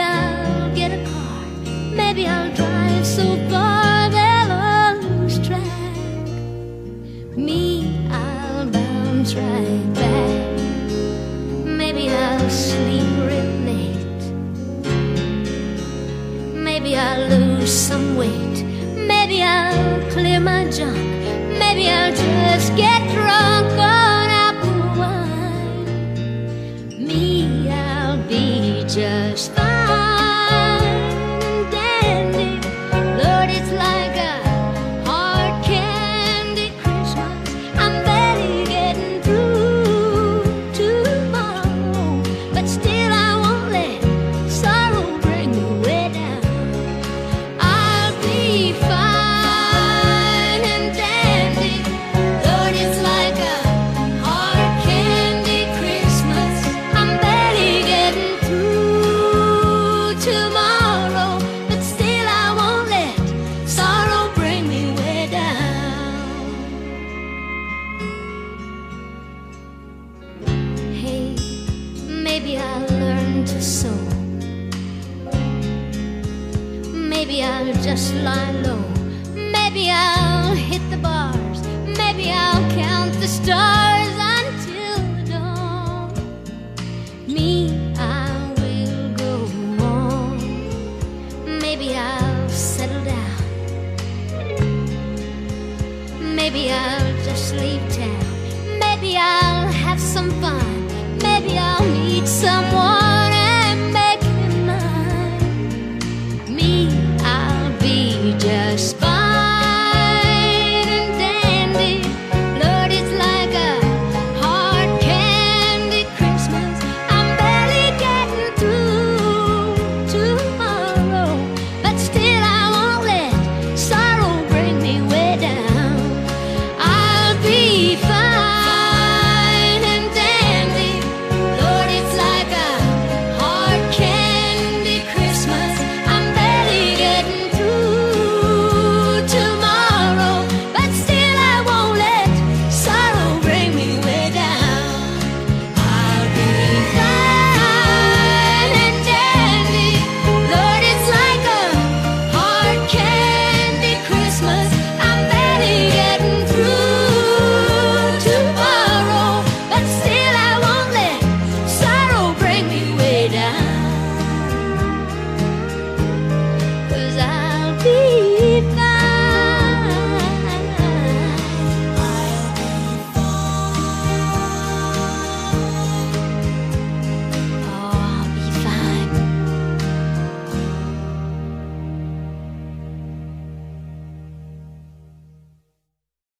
I'll get a car. Maybe I'll drive so far they'll lose track. Me, I'll bounce right back. Maybe I'll sleep real late. Maybe I'll lose some weight. Maybe I'll clear my junk. Maybe I'll just get drunk on apple wine. Me, I'll be just fine and dandy. Lord, it's like a hard candy Christmas. I'm barely getting through tomorrow, but still I won't let sorrow bring me way down. I'll be fine and dandy. Lord, it's like a hard candy Christmas. I'm barely getting through tomorrow, but still I won't let sorrow bring me way down. Hey, maybe I'll learn to sew. Maybe I'll just lie low. Maybe I'll hit the bars. Maybe I'll count the stars until the dawn. Me, I will go on. Maybe I'll settle down. Maybe I'll just leave town.